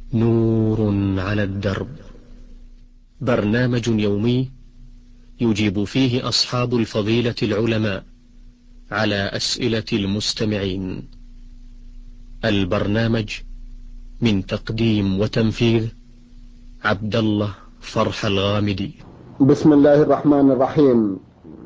نور على الدرب، برنامج يومي يجيب فيه أصحاب الفضيلة العلماء على أسئلة المستمعين. البرنامج من تقديم وتنفيذ عبد الله فرح الغامدي. بسم الله الرحمن الرحيم.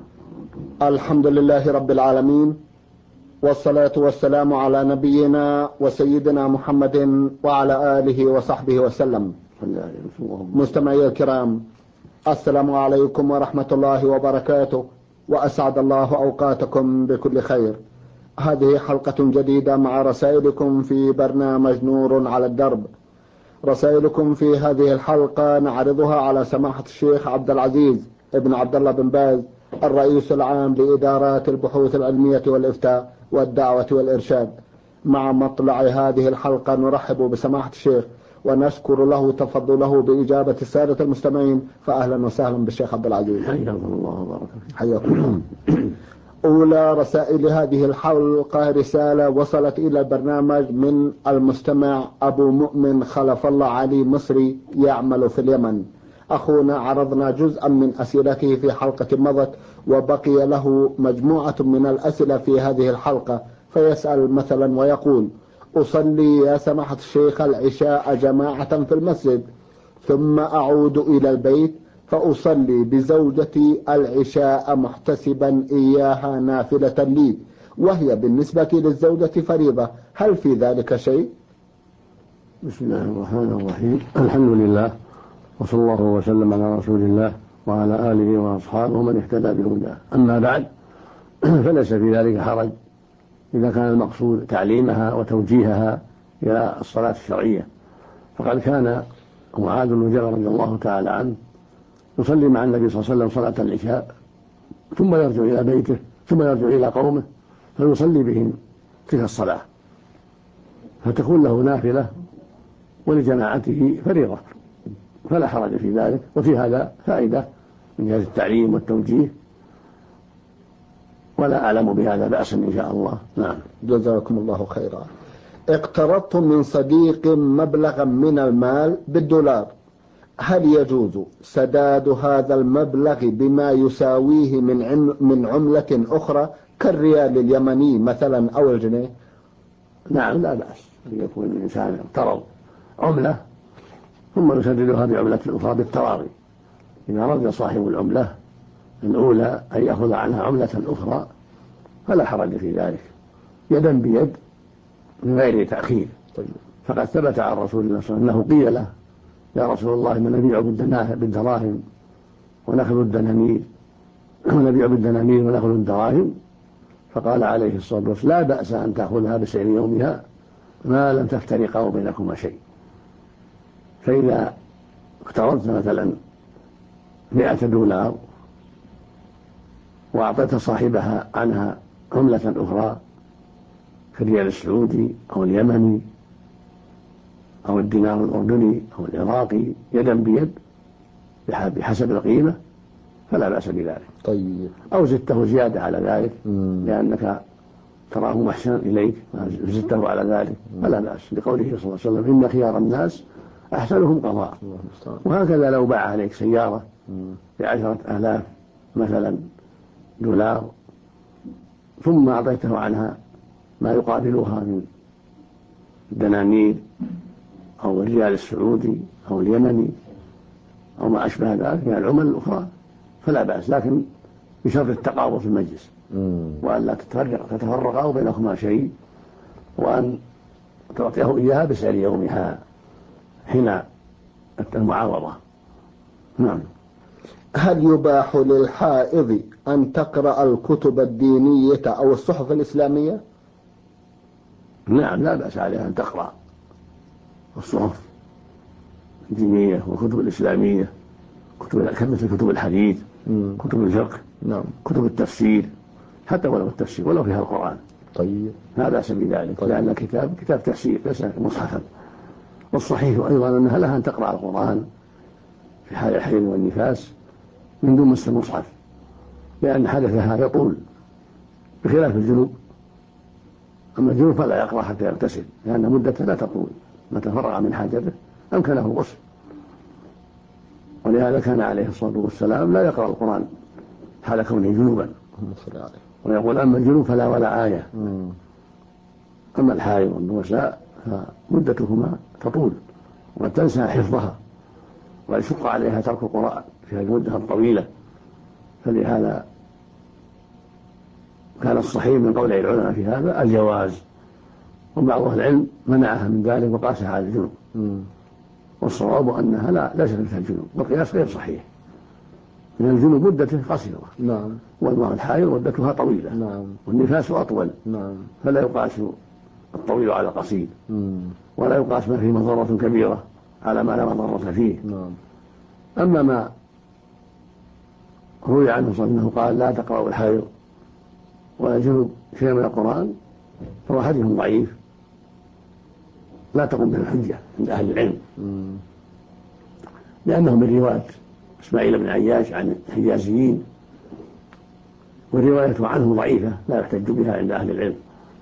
الحمد لله رب العالمين، والصلاة والسلام على نبينا وسيدنا محمد وعلى آله وصحبه وسلم. مستمعي الكرام، السلام عليكم ورحمة الله وبركاته، وأسعد الله أوقاتكم بكل خير. هذه حلقة جديدة مع رسائلكم في برنامج نور على الدرب. رسائلكم في هذه الحلقة نعرضها على سماحة الشيخ عبد العزيز ابن عبد الله بن باز، الرئيس العام لإدارات البحوث العلمية والإفتاء والدعوة والإرشاد. مع مطلع هذه الحلقة نرحب بسماحة الشيخ ونشكر له تفضله بإجابة السادة المستمعين، فأهلا وسهلا بالشيخ عبد العزيز. حياكم الله وبارك فيك. حياكم الله. أولى رسائل هذه الحلقة رسالة وصلت إلى البرنامج من المستمع أبو مؤمن خلف الله علي مصري يعمل في اليمن. أخونا عرضنا جزءا من أسئلته في حلقة مضت، وبقي له مجموعة من الأسئلة في هذه الحلقة، فيسأل مثلا ويقول: أصلي يا سماحة الشيخ العشاء جماعة في المسجد، ثم أعود إلى البيت فأصلي بزوجتي العشاء محتسبا إياها نافلة لي، وهي بالنسبة للزوجة فريضة، هل في ذلك شيء؟ بسم الله الرحمن الرحيم. الحمد لله، وصلى الله وسلم على رسول الله وعلى آله وأصحابه ومن اهتدى بهداه. أما بعد، فليس في ذلك حرج إذا كان المقصود تعليمها وتوجيهها إلى الصلاة الشرعية. فقد كان معاذ بن جبل رضي الله تعالى عنه يصلي مع النبي صلى الله عليه وسلم صلاة العشاء، ثم يرجع إلى بيته، ثم يرجع إلى قومه فيصلي بهم تلك الصلاة، فتكون له نافلة ولجماعته فريضة، فلا حرج في ذلك. وفي هذا فائدة من جهة التعليم والتوجيه، ولا أعلم بهذا بأسا إن شاء الله. نعم. جزاكم الله خيرا. اقترضت من صديق مبلغا من المال بالدولار، هل يجوز سداد هذا المبلغ بما يساويه من عملة أخرى كالريال اليمني مثلا أو الجنيه؟ نعم، لا بأس أن يكون الإنسان اقترض عملة ثم يسددها بعملة أخرى بالتراضي. إذا رضي صاحب العملة الأولى أن يأخذ عنها عملة أخرى فلا حرج في ذلك، يدا بيد من غير تأخير. فقد ثبت عن رسول الله صلى الله عليه وسلم أنه قيل له: يا رسول الله، من نبيع بالدراهم ونأخذ الدنانير، ونبيع بالدنانير ونأخذ الدراهم؟ فقال عليه الصلاة والسلام: لا بأس أن تأخذها بسعر يومها ما لم تفترقا بينكما شيء. فإذا اقترضت مثلا 100 دولار وأعطيت صاحبها عنها عملة أخرى كالريال السعودي أو اليمني أو الدينار الأردني أو العراقي يدا بيد بحسب القيمة، فلا بأس بذلك. طيب. أو زدته زيادة على ذلك لأنك تراه محسنا إليك زدته على ذلك فلا بأس، لقوله صلى الله عليه وسلم: إن خيار الناس أحسنهم قضاء. وهكذا لو باع عليك سيارة ب10,000 مثلا دولار، ثم أعطيته عنها ما يقابلها من الدنانير أو الريال السعودي أو اليمني أو ما أشبه ذلك من العمل الأخرى، فلا بأس، لكن بشرط التقابض في المجلس، وأن لا تتفرقا بينكما شيء، وأن تعطيه إياها بسعر يومها حين المعاوضة. نعم. هل يباح للحائض أن تقرأ الكتب الدينية أو الصحف الإسلامية؟ نعم، لا بأس عليها أن تقرأ الصحف الدينية والكتب الإسلامية، مثل كتب الحديث، كتب الفقه، نعم، كتب التفسير، حتى ولو التفسير ولو فيها القرآن. طيب، لا بأس بذلك. طيب. لأن كتاب تفسير ليس مصحفا. والصحيح أيضا أنها لها أن تقرأ القرآن في حال الحيض والنفاس من دون مس المصحف، لأن حدثها يطول بخلاف الجنوب. أما الجنوب فلا يقرأ حتى يغتسل، لأن مدته لا تطول، متى فرغ من حاجته أمكنه الغسل. ولهذا كان عليه الصلاة والسلام لا يقرأ القرآن حال كونه جنوبا، ويقول أما الجنوب فلا ولا آية. أما الحائض والنفساء فمدتهما تطول وقد تنسى حفظها ويشق عليها ترك القرآن في هذه المدة الطويلة. فلهذا كان الصحيح من قول العلماء في هذا الجواز، وبعض أهل العلم منعها من ذلك وقاسها على الجنوب. والصواب أنها لا شك فيها الجنوب، والقياس غير صحيح، من الجنوب مدته قصيرة والمرأة الحائض مدتها طويلة والنفاس أطول، فلا يقاس الطويل على القصير، ولا يقاس ما فيه مضرة كبيرة على ما لا مضرة فيه. أما ما روي عنه صلى الله عليه وسلم قال لا تقرأوا الحائض ولا الجنوب شيئا من القرآن فهو حديث ضعيف لا تقوم به الحجة عند أهل العلم، لأنه من رواية إسماعيل بن عياش عن الحجازيين، والرواية عنه ضعيفة لا يحتج بها عند أهل العلم.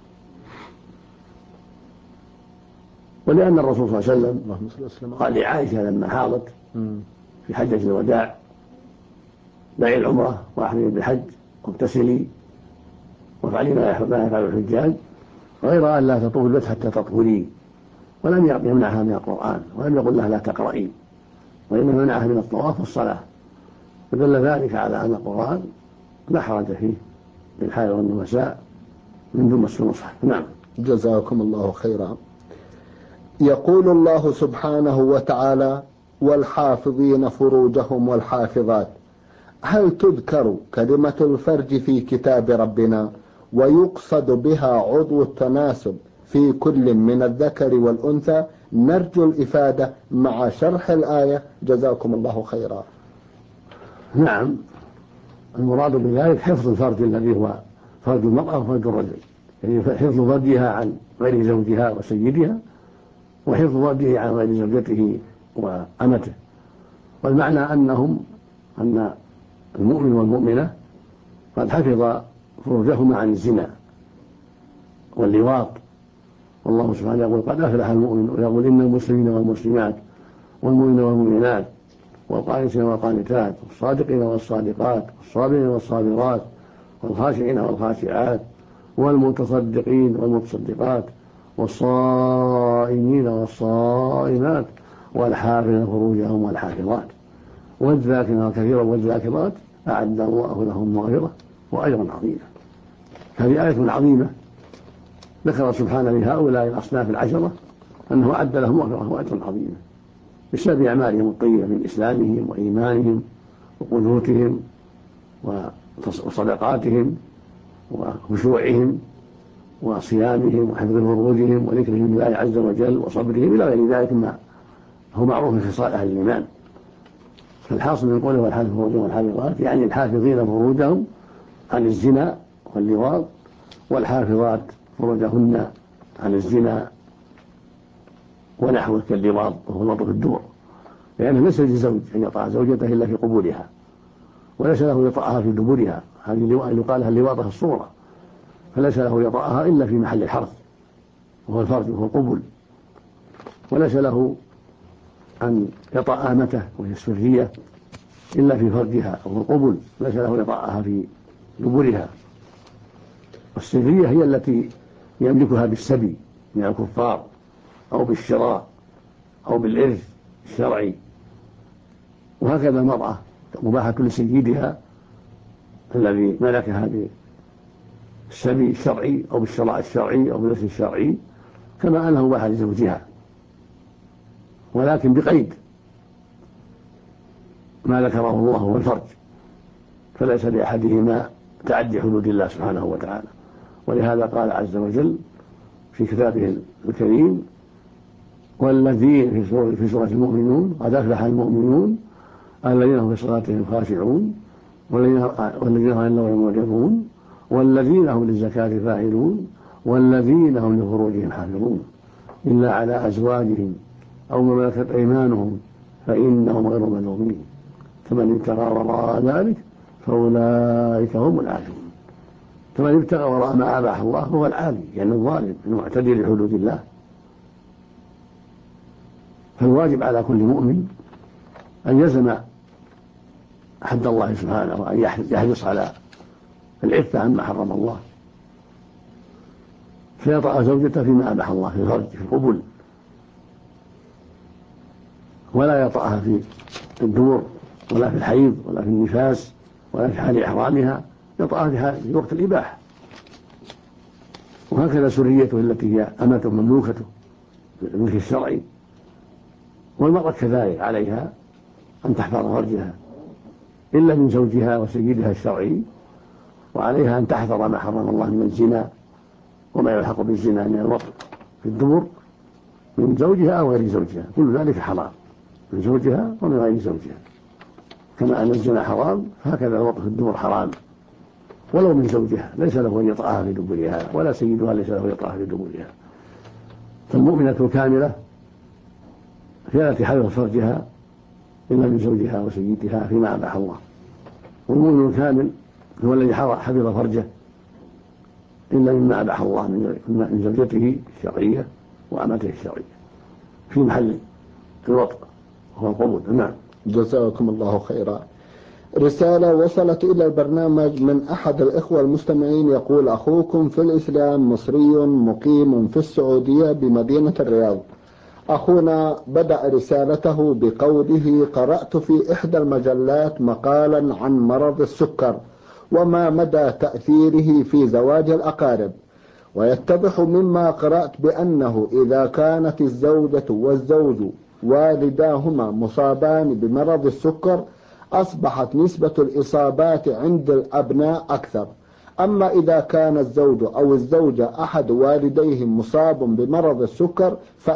ولأن الرسول صلى الله عليه وسلم قال لعائشة لما حاضت في حجة الوداع دعي العمرة وأحرمي بالحج واغتسلي وافعلي ما يفعل الحجاج غير أن لا تطوف البيت حتى تطهري، ولم يمنعها من القرآن ولم يقل لها لا تقرأي، وإنما منعها من الطواف والصلاة، فدل ذلك على أن القرآن لا حرج فيه للحائض والنفساء من دون مس المصحف. نعم. جزاكم الله خيرا. يقول الله سبحانه وتعالى والحافظين فروجهم والحافظات، هل تذكر كلمة الفرج في كتاب ربنا ويقصد بها عضو التناسب في كل من الذكر والأنثى؟ نرجو الإفادة مع شرح الآية جزاكم الله خيرا. نعم، المراد بذلك حفظ الفرج الذي هو فرج المرأة وفرج الرجل، يعني حفظ فرجها عن غير زوجها وسيدها، وحفظ فرجه عن غير زوجته وأمته. والمعنى أن المؤمن والمؤمنة قد حفظ فروجهما عن الزنا واللواط، والله سبحانه يقول قد أفلح المؤمن، ويقول إن المسلمين والمسلمات والمؤمنين والمؤمنات والقانتين والقانتات والصادقين والصادقات والصابرين والصابرات والخاشعين والخاشعات والمتصدقين والمتصدقات والصائمين والصائمات والحافظين فروجهم والحافظات والذاكرين كثيرا والذاكرات أعد الله لهم مغفرة وأجرا عظيما. هذه آية عظيمة ذكر سبحانه لهؤلاء الأصناف العشرة أنه أعد لهم مغفرة وأجرا عظيما بسبب أعمالهم الطيبة من إسلامهم وإيمانهم وقنوتهم وصدقاتهم وخشوعهم وصيامهم وحفظ فروجهم وذكرهم لله عز وجل وصبرهم إلى غير ذلك ما هو معروف في خصال أهل الإيمان. فالحاصل من قوله والحافظ فروجهم والحافظات يعني الحافظين فروجهم عن الزنا واللواط، والحافظات فروجهن عن الزنا ونحوه كاللواط وهو الوط في الدور، لأنه ليس للزوج أن يطأ زوجته إلا في قبولها، وليس له يطأها في دبرها، هذه يقال لها اللواط في الصورة، فليس له يطأها إلا في محل الحرث وهو الفرج وهو القبول، وليس له أن يطأ آمته وهي السرية إلا في فرجها وهو القبول، ليس له يطأها في دبرها. والسرية هي التي يملكها بالسبي من الكفار أو بالشراء أو بالإرث الشرعي، وهكذا المرأة مباحة لسيدها الذي ملكها بالسبي الشرعي أو بالشراء الشرعي أو بالإرث الشرعي، كما أنه مباحة لزوجها، ولكن بقيد ما ذكره الله هو الفرج، فليس لأحدهما تعدي حدود الله سبحانه وتعالى. ولهذا قال عز وجل في كتابه الكريم والذين في سورة المؤمنون قد أفلح المؤمنون الذين هم في صلاتهم خاشعون والذين هم عن اللغو معرضون والذين هم للزكاة فاعلون والذين هم لفروجهم حافظون إلا على أزواجهم أو ما ملكت أيمانهم فإنهم غير ملومين فمن ابتغى وراء ذلك فأولئك هم العادون. فمن ابتغى وراء ما أباح الله هو العادي، يعني الظالم المعتدي لحدود الله. فالواجب على كل مؤمن أن يلزم حد الله سبحانه، وأن يحرص على العفة عما حرم الله، فيطأ زوجته فيما أباح الله في الفرج في القبول، ولا يطأها في الدور ولا في الحيض ولا في النفاس ولا في حال إحرامها، يطأها في وقت الإباحة. وهكذا سريته التي هي أمته مملوكته بالملك الشرعي، والمرأة كذلك عليها أن تحفظ فرجها إلا من زوجها وسيدها الشرعي، وعليها أن تحذر ما حرم الله من الزنا وما يلحق بالزنا من الوطء في الدبر من زوجها أو غير زوجها، كل ذلك حرام من زوجها ومن غير زوجها، كما أن الزنا حرام هكذا الوطء في الدبر حرام ولو من زوجها، ليس له أن يطأها في دبرها، ولا سيدها ليس له أن يطأها في دبرها. فالمؤمنة الكاملة هي التي حفظت فرجها إلا من زوجها وسيدها فيما أباح الله، والمؤمن الكامل هو الذي حفظ فرجه إلا مما أباح الله من زوجته الشرعية وأمته الشرعية في محل الوطء وهو القبول. نعم. جزاكم الله خيرا. رسالة وصلت إلى البرنامج من أحد الإخوة المستمعين يقول: أخوكم في الإسلام مصري مقيم في السعودية بمدينة الرياض. أخونا بدأ رسالته بقوله: قرأت في إحدى المجلات مقالا عن مرض السكر وما مدى تأثيره في زواج الأقارب، ويتضح مما قرأت بأنه إذا كانت الزوجة والزوج والداهما مصابان بمرض السكر أصبحت نسبة الإصابات عند الأبناء أكثر، أما إذا كان الزوج أو الزوجة أحد والديهم مصاب بمرض السكر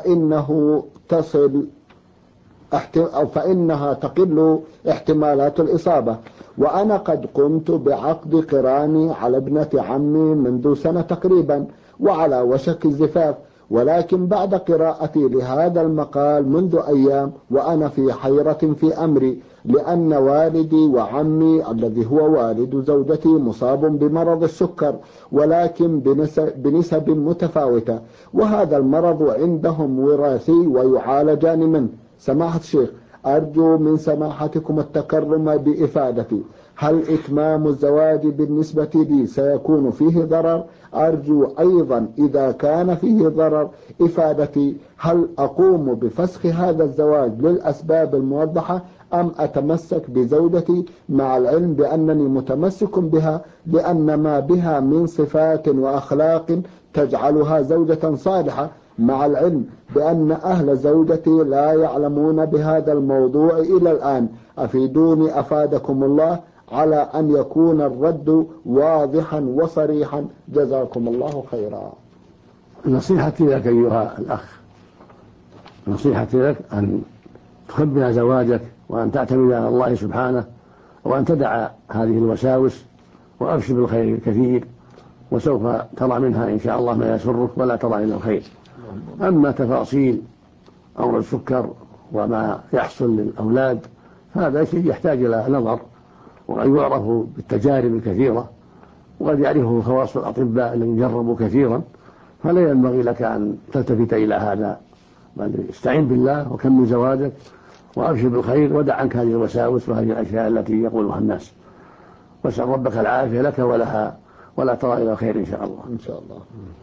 فإنها تقل احتمالات الإصابة. وأنا قد قمت بعقد قراني على ابنة عمي منذ سنة تقريبا وعلى وشك الزفاف، ولكن بعد قراءتي لهذا المقال منذ أيام وأنا في حيرة في أمري، لأن والدي وعمي الذي هو والد زوجتي مصاب بمرض السكر، ولكن بنسب متفاوتة، وهذا المرض عندهم وراثي ويعالجان منه. سماحة الشيخ، أرجو من سماحتكم التكرم بإفادتي، هل إتمام الزواج بالنسبة لي سيكون فيه ضرر؟ أرجو أيضا إذا كان فيه ضرر إفادتي، هل أقوم بفسخ هذا الزواج للأسباب الموضحة أم أتمسك بزوجتي، مع العلم بأنني متمسك بها لأن ما بها من صفات وأخلاق تجعلها زوجة صالحة، مع العلم بأن أهل زوجتي لا يعلمون بهذا الموضوع إلى الآن. أفيدوني أفادكم الله على أن يكون الرد واضحا وصريحا، جزاكم الله خيرا. نصيحتي لك أيها الأخ، نصيحتي لك أن تخبئ زواجك وأن تعتمد على الله سبحانه، وأن تدع هذه الوساوس وأبشر بالخير الكثير، وسوف ترى منها إن شاء الله ما يسرك ولا ترى إلا الخير. أما تفاصيل أمر السكر وما يحصل للأولاد هذا شيء يحتاج إلى نظر، وقد يعرف بالتجارب الكثيرة، وقد يعرفه خواص الأطباء الذين جربوا كثيرا، فلا ينبغي لك أن تلتفت إلى هذا، بل استعين بالله وكمل زواجك وأبشر بالخير، ودع عنك هذه الوساوس وهذه الأشياء التي يقولها الناس، واسأل ربك العافية لك ولها، ولا ترى إلى خير إن شاء الله. إن شاء الله.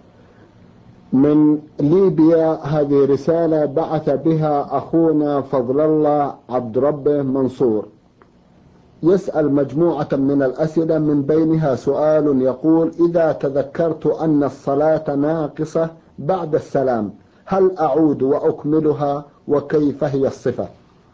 من ليبيا هذه رسالة بعث بها أخونا فضل الله عبد ربه منصور، يسأل مجموعة من الأسئلة من بينها سؤال يقول: إذا تذكرت أن الصلاة ناقصة بعد السلام هل أعود وأكملها، وكيف هي الصفة؟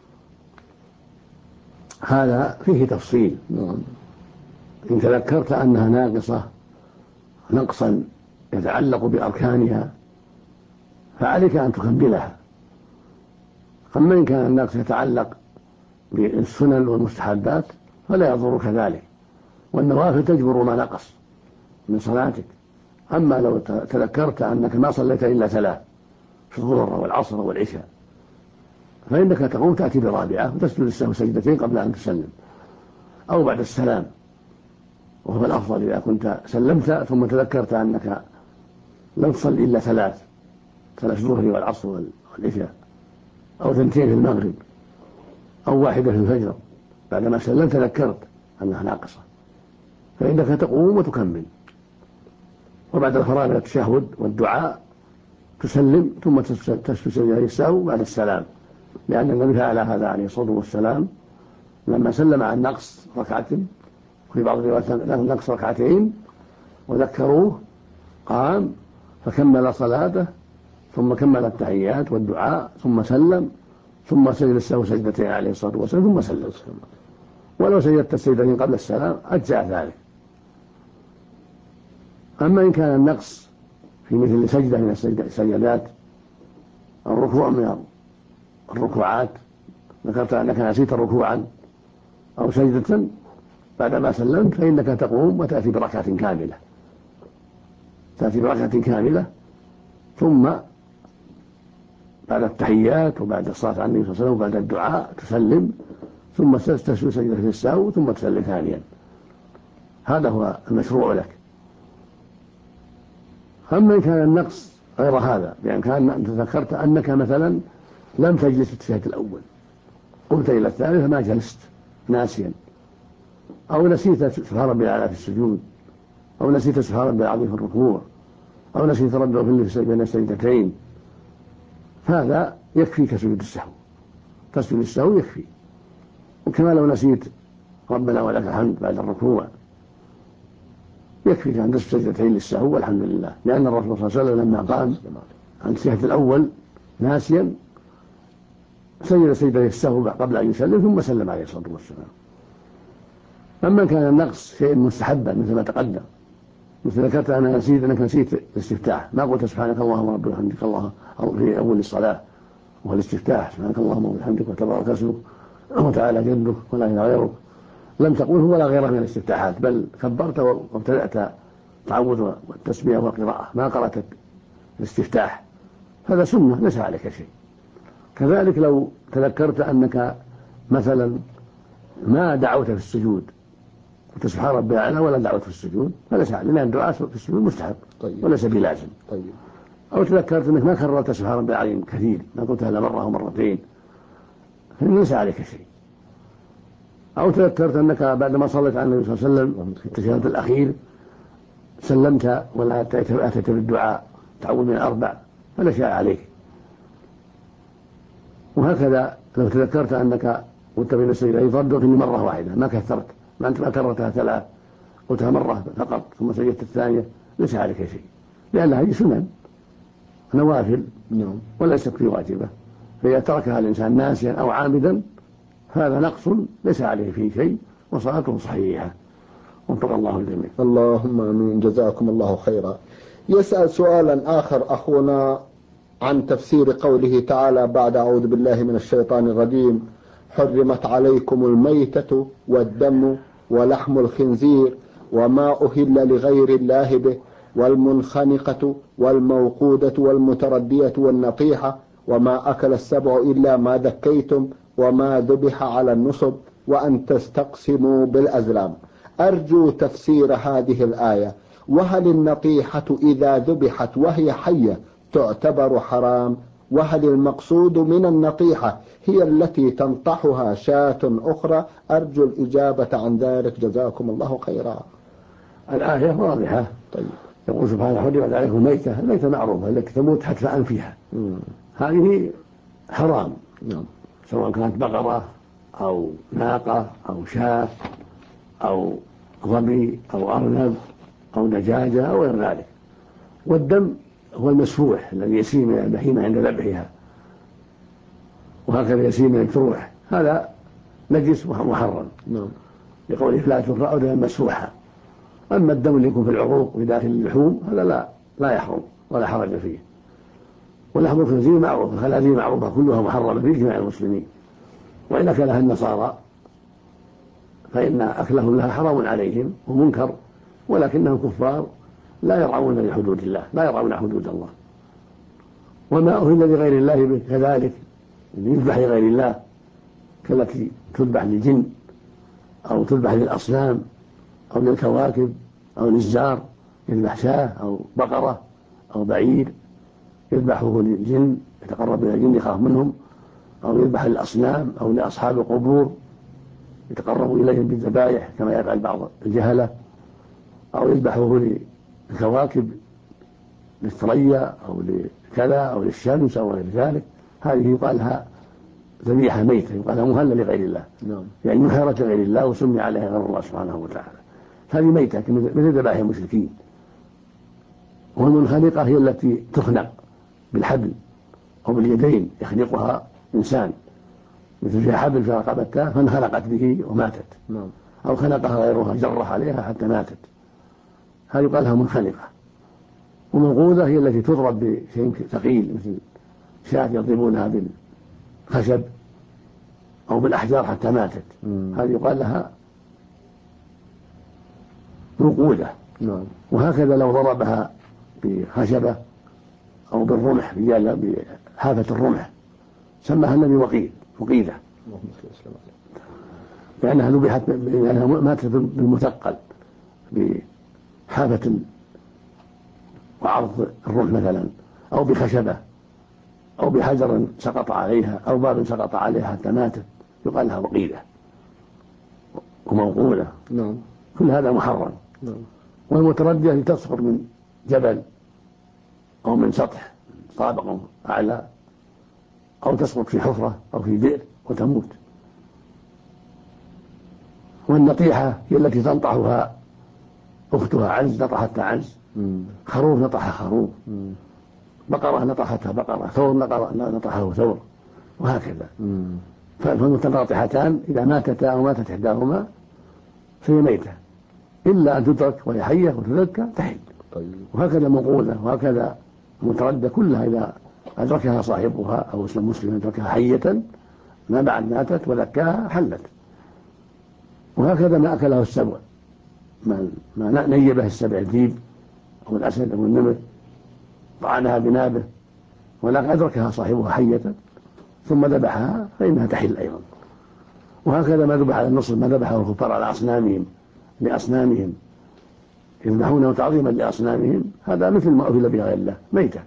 هذا فيه تفصيل. إن تذكرت أنها ناقصة نقصا يتعلق بأركانها فعليك أن تكملها، أما إن كان النقص يتعلق بالسنن والمستحبات فلا يضرك ذلك، والنوافل تجبر ما نقص من صلاتك. أما لو تذكرت أنك ما صليت إلا 3 في الظهر والعصر والعشاء فإنك تقوم تأتي برابعة وتسجد السهو سجدتين قبل أن تسلم أو بعد السلام، وهو الأفضل إذا كنت سلمت ثم تذكرت أنك لم تصل إلا 3 الظهر والعصر والعشاء أو 2 في المغرب أو 1 في الفجر بعدما سلمت تذكرت أنها ناقصة، فإنك تقوم وتكمل، وبعد الفراغ من التشهد والدعاء تسلم ثم تسجد سجدة السهو بعد السلام، لأن النبي فعل هذا عليه الصلاة والسلام لما سلم عن نقص ركعة، في بعض الروايات نقص 2 وذكروه قام فكمل صلاته ثم كمل التحيات والدعاء ثم سلم ثم سجد السهو سجدتين عليه الصلاة والسلام ثم سلم. ولو سجدت السجدتين قبل السلام أجزأ ذلك. أما إن كان النقص في مثل سجدة من السجدات أو ركوع من الركوعات، ذكرت أنك نسيت ركوعا أو سجدة بعدما سلمت، فإنك تقوم وتأتي بركعة كاملة، ثم بعد التحيات وبعد الصلاة على النبي صلى الله عليه وسلم وبعد الدعاء تسلم ثم تسجد سجدة السهو ثم تسلم ثانيا. هذا هو المشروع لك. أما إن كان النقص غير هذا، يعني كان تذكرت أنك مثلا لم تجلس في التشهد الأول، قمت إلى الثاني فما جلست ناسيا، أو نسيت سبحان ربي الأعلى في السجود، أو نسيت سبحان ربي العظيم في الركوع، أو نسيت ربي في بين السجدتين، فهذا يكفيك سجود السهو، تسجد السهو يكفي. وكما لو نسيت ربنا ولك الحمد بعد الركوع يكفيك أن تسجد سجدتين للسهو والحمد لله، لأن الرسول صلى الله عليه وسلم لما قام عن التشهد الأول ناسيا سجد سجدتي السهو قبل أن يسلم ثم سلم عليه الصلاة والسلام. أما كان النقص شيء مستحبا مثل ما تقدم، مثل ذكرت أنك نسيت الاستفتاح، ما قلت سبحانك اللهم ربنا وبحمدك الله في أول الصلاة وهو الاستفتاح سبحانك اللهم وبحمدك وتبارك اسمك وتعالى جدك ولا إله غيرك، لم تقله ولا غيره من الاستفتاحات، بل كبرت وابتدأت التعوذ والتسمية والقراءة، ما قرأت الاستفتاح، هذا سنة ليس عليك شيء. كذلك لو تذكرت أنك مثلا ما دعوت في السجود، قلت سبحان ربي الأعلى ولا دعوت في السجود، فليس عليك، لأن الدعاء في السجود مستحب وليس بلازم. أو تذكرت أنك ما كررت سبحان ربي العظيم كثير، ما قلتها إلا مرة أو مرتين، فليس عليك شيء. أو تذكرت أنك بعدما صليت على النبي صلى الله عليه وسلم في التشهد الأخير سلمت ولا أتيت بالدعاء تعوذ من 4، فلا شيء عليك. وهكذا لو تذكرت أنك قلت بين السجدتين فضلت مرة واحدة ما كثرت، ما أنت ما كررتها 3، قلتها مرة فقط ثم سجدت الثانية، ليس عليك شيء، لأن هذه سنن نوافل وليست في واجبة، فإذا تركها الإنسان ناسيا أو عامدا هذا نقص ليس عليه فيه شيء وصلاته صحيحة. وفق الله الجميع. اللهم آمين. جزاكم الله خيرا. يسأل سؤالا آخر أخونا عن تفسير قوله تعالى بعد أعوذ بالله من الشيطان الرجيم: حرمت عليكم الميتة والدم ولحم الخنزير وما أهل لغير الله به والمنخنقة والموقودة والمتردية والنطيحة وما أكل السبع إلا ما ذكيتم وما ذبح على النصب وأن تستقسموا بالأزلام. أرجو تفسير هذه الآية. وهل النطيحة إذا ذبحت وهي حية تعتبر حرام؟ وهل المقصود من النطيحة هي التي تنطحها شاة أخرى؟ أرجو الإجابة عن ذلك جزاكم الله خيرا. الآية واضحة. طيب. يقول سبحانه: حرمت عليكم الميتة. الميتة معروفة التي تموت حتف أنفها، هذه حرام، سواء كانت بقرة أو ناقة أو شاة أو ظبي أو أرنب أو دجاجة أو غير ذلك. والدم هو المسفوح الذي يسيل من البهيمة عند ذبحها، وهكذا يسيل من الجروح، هذا نجس محرم لقوله: لا تقرأوا دما مسفوحا. أما الدم اللي يكون في العروق وداخل اللحوم هذا لا يحرم ولا حرج فيه. ولحم الخنزير معروف، الخنازير معروفة كلها محرمة في جميع المسلمين، وإن أكلها النصارى فإن أكلهم لها حرام عليهم ومنكر، ولكنهم كفار لا يرعون لحدود الله، لا يرعون حدود الله. وما أهل لغير الله به كذلك يذبح لغير الله، كالتي تذبح للجن أو تذبح للأصنام أو للكواكب أو للزار، يذبح شاة أو بقرة أو بعير يذبحه للجن، يتقرب إلى الجن يخاف منهم، أو يذبح للأصنام أو لأصحاب القبور يتقربوا إليهم بالذبائح كما يفعل بعض الجهلة، أو يذبحوه للكواكب للثريا أو لكذا أو للشمس أو غير ذلك، هذه يقال لها ذبيحة ميتة، يقال لها مهلة لغير الله، يعني نحرت لغير الله وسمي عليها غير الله سبحانه وتعالى، هذه ميتة مثل ذبائح المشركين. والمنخنقة هي التي تخنق بالحبل أو باليدين، يخنقها إنسان مثل فيها حبل في رقبتها فانخنقت به وماتت، أو خنقها غيرها جرح عليها حتى ماتت، هذه يقال لها منخنقة. وموقوذة هي التي تضرب بشيء ثقيل مثل شاة يضربونها بالخشب أو بالأحجار حتى ماتت، هذه يقال لها موقوذة. وهكذا لو ضربها بخشبة أو بالرمح بحافة الرمح سماها النبي وقيدة، لأنها ذبحت لأنها ماتت بالمثقل بحافة وعرض الرمح مثلا، أو بخشبة أو بحجر سقط عليها أو باب سقط عليها حتى ماتت، يقال لها وقيدة وموقولة. كل هذا محرم. والمتردية لتسقط من جبل أو من سطح طابق أعلى، أو تسقط في حفرة أو في بئر وتموت. والنطيحة هي التي تنطحها أختها عز نطحتها عز، خروف نطحها خروف، بقرة نطحتها بقرة، ثور نطحه ثور، وهكذا. فالمتناطحتان إذا ماتتا أو ماتت إحداهما فهي ميتة، إلا أن تترك وهي حية وتذكى تحل. وهكذا موقوذة وهكذا متردة كلها إذا أدركها صاحبها أو مسلم أدركها حية ما بعد ماتت وذكاها حلت. وهكذا ما أكله السبع، ما نيبه السبع، الذيب أو الأسد أو النمر طعنها بنابه ولكن أدركها صاحبها حية ثم ذبحها فإنها تحل أيضا. وهكذا ما ذبح على النصر، ما ذبحه الكفار على لأصنامهم يذبحونه تعظيما لأصنامهم، هذا مثل ما أكل بغير الله ميتة.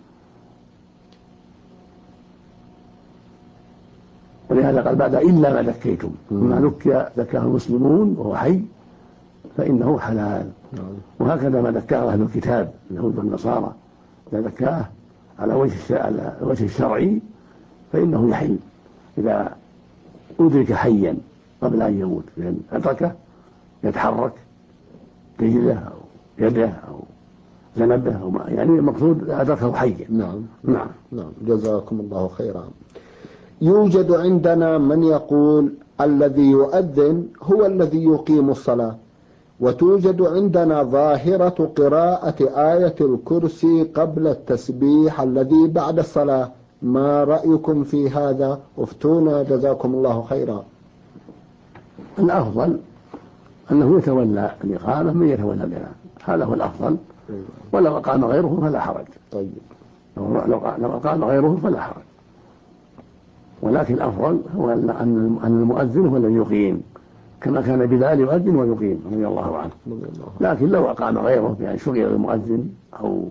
ولهذا قال بعد إلا ما ذكيتم، ما ذكاه المسلمون وهو حي فإنه حلال. وهكذا ما ذكاه أهل الكتاب اليهود والنصارى إذا ذكاه على وجه الشرعي فإنه يحل إذا أدرك حيا قبل أن يموت، لأن أدركه يتحرك رجله أو يده أو ذنبه أو يعني المقصود أدركه حيا. نعم. جزاكم الله خيرا. يوجد عندنا من يقول الذي يؤذن هو الذي يقيم الصلاة، وتوجد عندنا ظاهرة قراءة آية الكرسي قبل التسبيح الذي بعد الصلاة، ما رأيكم في هذا؟ افتونا جزاكم الله خيرا. الأفضل أنه يتولى الإقامة من يتولى الإمام، هذا هو الأفضل، ولو أقام غيره فلا حرج. لو أقام غيره فلا حرج، ولكن الأفضل هو أن المؤذن هو الذي يقيم، كما كان بلال يؤذن ويقيم رضي الله عنه. لكن لو أقام غيره بأن شغل المؤذن أو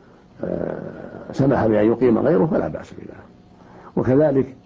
سمح بأن يقيم غيره فلا بأس بذلك. وكذلك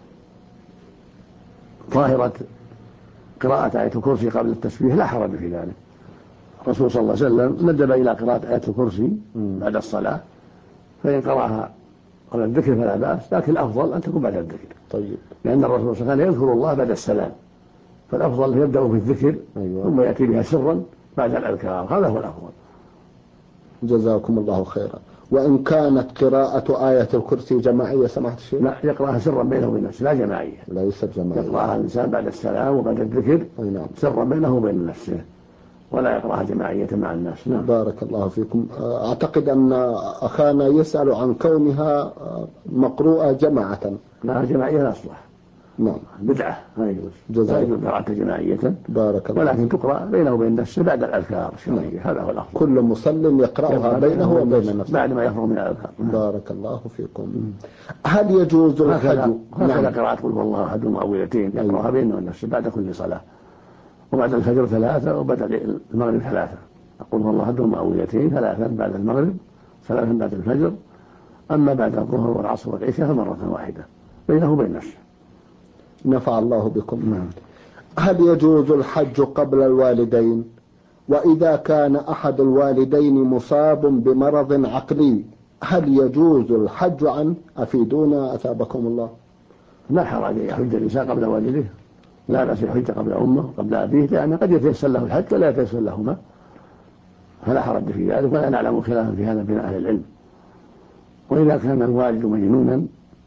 ظاهرة قراءة آية الكرسي قبل التسبيح لا حرج في ذلك، الرسول صلى الله عليه وسلم ندب إلى قراءة آية الكرسي بعد الصلاة، فإن قرأها قبل الذكر فلا بأس، لكن الأفضل أن تكون بعد الذكر. لأن الرسول صلى الله عليه وسلم يذكر الله بعد السلام، فالأفضل يبدأ بالذكر ثم يأتي بها سرا بعد الأذكار، هذا هو الأفضل. جزاكم الله خيرا. وإن كانت قراءة آية الكرسي جماعية سمحت الشيخ؟ لا، يقرأها سرا بينه وبين نفسه، لا جماعية. يقرأها الإنسان بعد السلام وبعد الذكر سرا بينه وبين نفسه، ولا يقرأها جماعية مع الناس. بارك الله فيكم. أعتقد أن أخانا يسأل عن كونها مقروءة جماعة. لا، جماعية لا أصلح، بدعة لا يجوز قراءة جماعية. بارك الله. ولكن تقرأ بينه وبين نفسه بعد الأذكار الشرعية، هذا هو الأفضل. كل مصل يقرأها بينه وبين نفسه بعد ما يفرغ من الأذكار. بارك الله فيكم. هل يجوز الحج؟ هكذا قراءة قل هو الله أحد ومعوذتين يقرأها بينه وبين نفسه بعد كل صلاة، وبعد الفجر 3 وبعد المغرب 3. أقول هو الله أحد ومعوذتين 3 بعد المغرب 3 بعد الفجر. أما بعد الظهر والعصر والعشاء فمرة واحدة. بينه وبين نفسه. نفع الله بكم. هل يجوز الحج قبل الوالدين؟ وإذا كان أحد الوالدين مصاب بمرض عقلي هل يجوز الحج عنه؟ أفيدونا أثابكم الله. لا حرج أن يحج الإنسان قبل والده، لا بأس يحج قبل أمه قبل أبيه، لأن قد يتيسر له الحج ولا يتيسر لهما، فلا حرج في ذلك، ولا نعلم خلافا في هذا بين أهل العلم. وإذا كان الوالد مجنونا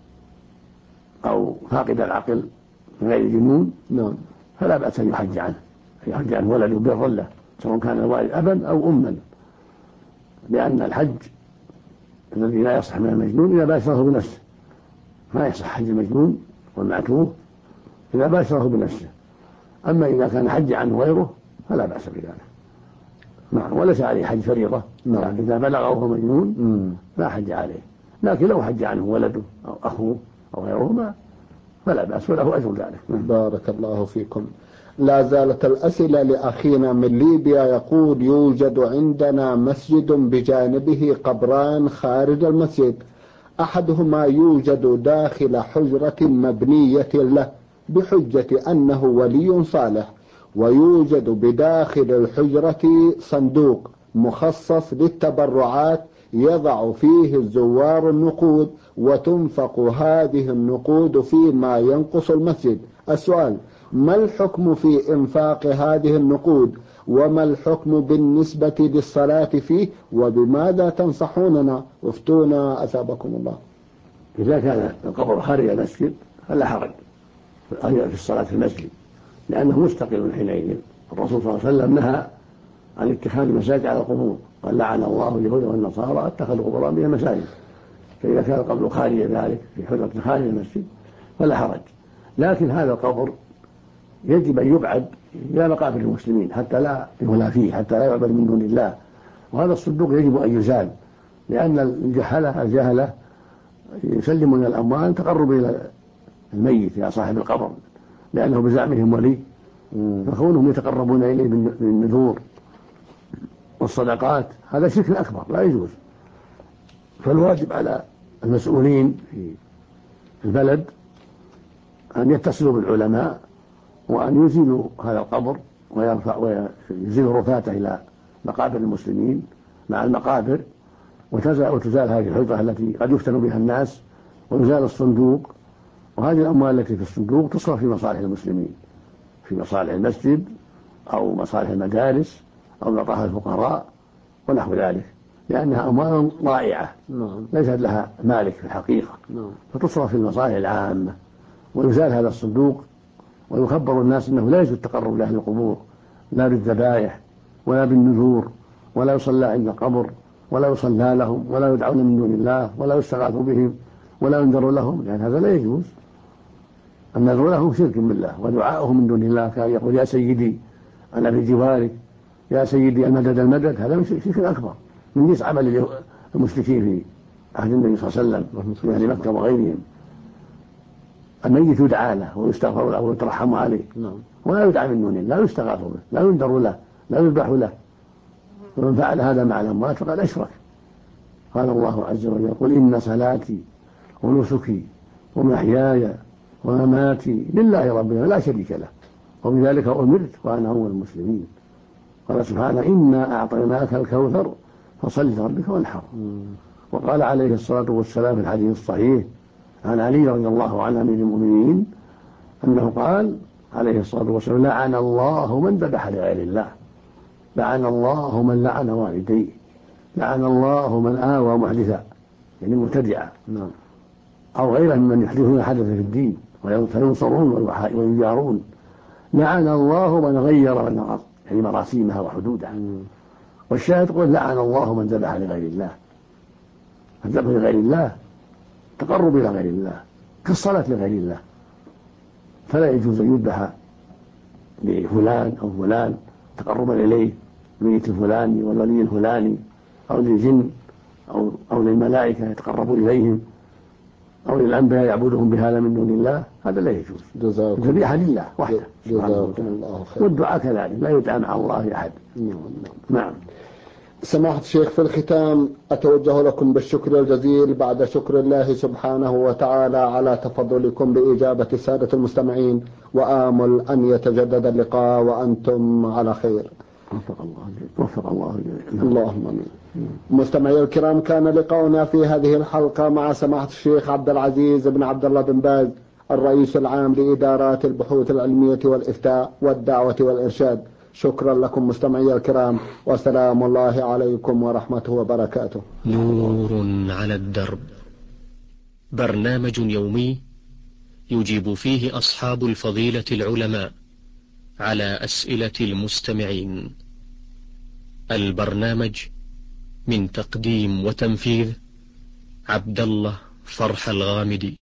أو فاقد العقل غير جنون فلا بأس أن يحج عنه ولده بر له، سواء كان الوالد أبا أو أما، لأن الحج الذي لا يصح من المجنون إذا باشره بنفسه، ما يصح حج المجنون والمعتوه إذا باشره بنفسه. أما إذا كان حج عنه غيره فلا بأس بذلك. وليس عليه حج فريضة. إذا بلغ وهو مجنون لا حج عليه، لكن لو حج عنه ولده أو أخوه أو غيرهما فلا بأس وله أجر ذلك. بارك الله فيكم. لا زالت الأسئلة لأخينا من ليبيا، يقول: يوجد عندنا مسجد بجانبه قبران خارج المسجد، أحدهما يوجد داخل حجرة مبنية له بحجة أنه ولي صالح، ويوجد بداخل الحجرة صندوق مخصص للتبرعات يضع فيه الزوار النقود وتنفق هذه النقود فيما ينقص المسجد. السؤال: ما الحكم في إنفاق هذه النقود؟ وما الحكم بالنسبة للصلاة فيه؟ وبماذا تنصحوننا؟ افتونا أثابكم الله. إذا كان القبر خارج المسجد فلا حرج في الصلاة في المسجد، لأنه مستقل حينئذ. الرسول صلى الله عليه وسلم نهى عن اتخاذ المساجد على القبور، قال: لعن الله اليهود والنصارى اتخذوا قبورا بها مساجد. فإذا كان القبر خارج ذلك في حجرة خارج المسجد فلا حرج، لكن هذا القبر يجب أن يبعد إلى مقابر المسلمين حتى لا يولى فيه، حتى لا يعبد من دون الله. وهذا الصندوق يجب أن يزال، لأن الجهلة يسلمون الأموال تقرب إلى الميت يا صاحب القبر، لأنه بزعمهم ولي، فكونهم يتقربون إليه بالنذور والصدقات هذا شرك أكبر لا يجوز. فالواجب على المسؤولين في البلد أن يتصلوا بالعلماء وأن يزيلوا هذا القبر ويزيلوا رفاته إلى مقابر المسلمين مع المقابر، وتزال هذه الحجرة التي قد يفتن بها الناس، ويزال الصندوق، وهذه الأموال التي في الصندوق تصرف في مصالح المسلمين، في مصالح المسجد أو مصالح المدارس أو مصالح الفقراء ونحو ذلك، لأنها أموال ضائعة ليست لها مالك في الحقيقة، فتصرف في المصالح العامة. ويزال هذا الصندوق ويخبر الناس أنه لا يجوز التقرب لأهل القبور، لا بالذبائح ولا بالنذور، ولا يصلى عند القبر ولا يصلى لهم ولا يدعون من دون الله ولا يستغاث بهم ولا ينذر لهم، لأن هذا لا يجوز. النذر لهم شرك بالله، ودعاؤهم من دون الله كان يقول: يا سيدي أنا في جوارك، يا سيدي المدد المدد، هذا شرك أكبر من جنس عمل المشركين في عهد النبي صلى الله عليه وسلم في أهل مكة وغيرهم. الميت يدعى له ويستغفر له ويترحم عليه، ولا يدعى من دون الله، لا يستغاث به، لا ينذر له، لا يذبح له. ومن فعل هذا مع الأموات فقد أشرك. قال الله عز وجل: قل إن صلاتي ونسكي ومحياي ومماتي لله رب العالمين لا شريك له وبذلك أمرت وأنا أول المسلمين. قال سبحانه: إنا أعطيناك الكوثر فصل لربك وانحر. وقال عليه الصلاة والسلام في الحديث الصحيح عن علي رضي الله عنه أمير المؤمنين أنه قال عليه الصلاة والسلام: لعن الله من ذبح لغير الله، لعن الله من لعن والديه، لعن الله من آوى محدثا، يعني مبتدعا أو غيره ممن يحدثون حدث في الدين فينصرون ويجارون. لعن الله من غير من الأرض، يعني مراسيمها وحدودها. والشاهد قل: لعن الله من ذبح لغير الله. الذبح لغير الله تقرب إلى غير الله كالصلاة لغير الله، فلا يجوز أن يذبح لفلان أو فلان تقربا إليه، الميت الفلاني والولي الفلاني، أو للجن أو للملائكة يتقرب إليهم، أو للأنبياء يعبدهم بهذا من دون الله، هذا لا يجوز. الذبيحة لله وحده، والدعاء كذلك لا يدعى مع الله أحد. نعم. سماحة الشيخ، في الختام أتوجه لكم بالشكر الجزيل بعد شكر الله سبحانه وتعالى على تفضلكم بإجابة السادة المستمعين، وآمل أن يتجدد اللقاء وأنتم على خير. وفق الله جميعا. وفق الله جميعا. اللهم آمين. مستمعي الكرام، كان لقاؤنا في هذه الحلقة مع سماحة الشيخ عبد العزيز بن عبد الله بن باز، الرئيس العام لإدارات البحوث العلمية والإفتاء والدعوة والإرشاد. شكرا لكم مستمعي الكرام، وسلام الله عليكم ورحمته وبركاته. نور على الدرب، برنامج يومي يجيب فيه أصحاب الفضيلة العلماء على أسئلة المستمعين. البرنامج من تقديم وتنفيذ عبد الله فرح الغامدي.